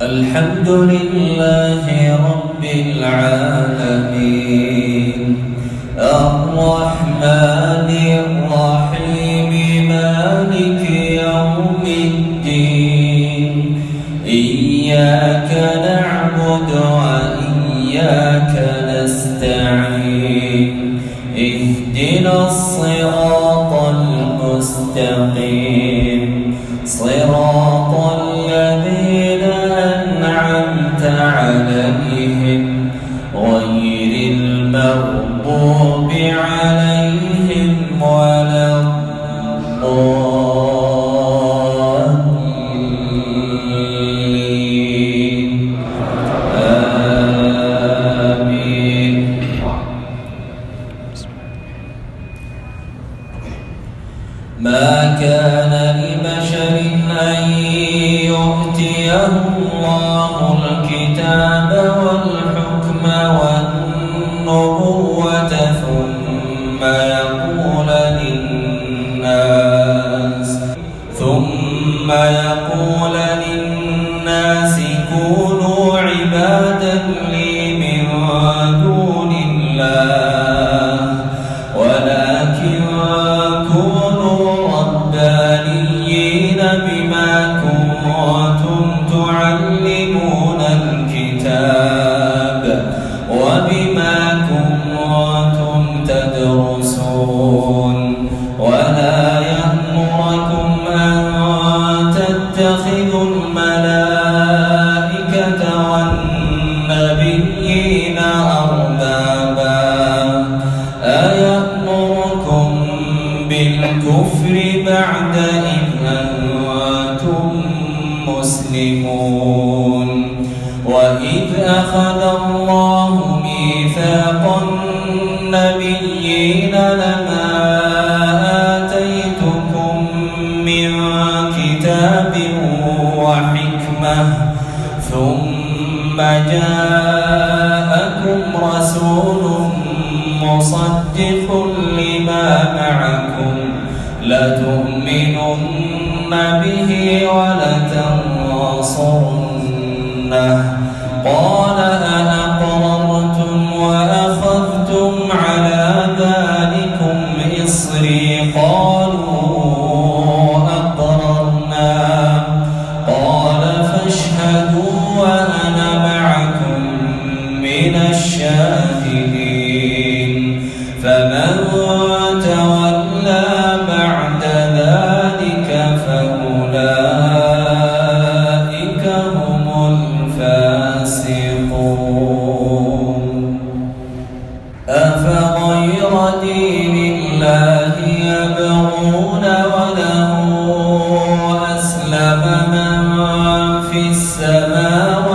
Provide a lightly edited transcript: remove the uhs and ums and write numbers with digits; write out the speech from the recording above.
الحمد لله رب العالمين الرحمن الرحيم مالك يوم الدين إياك نعبد وإياك نستعين اهدنا الصراط المستقيم صراط الذين أنعمت عليهم غير المغضوب عليهم ولا الضالين آمين. ما كان لبشر أن يؤتيه الله الكتاب والحكم والنبوة ثم يقول للناس كونوا عبادا لي من دون الله ولكن كونوا ربانيين بما كنتم تعلمون الكتاب وبما كنتم تدرسون ولا يأمركم أن تتخذوا الملائكة والنبيين أربابا أيأمركم بالكفر بعد إذ أنتم مسلمون وإذ أخذ الله ميثاق النبيين لما آتيتكم من كتاب وحكمة ثم جاءكم رسول مصدق لما معكم لتؤمنن به ولتنصرنه قال أأقررتم وأخذتم على ذلكم إصري قالوا أقررنا قال فاشهدوا وأنا معكم من الشاهدين فمن تولى بعد ذلك فأولئك هم الفاسقون أفغير دين الله يبغون وله أسلم من في السماوات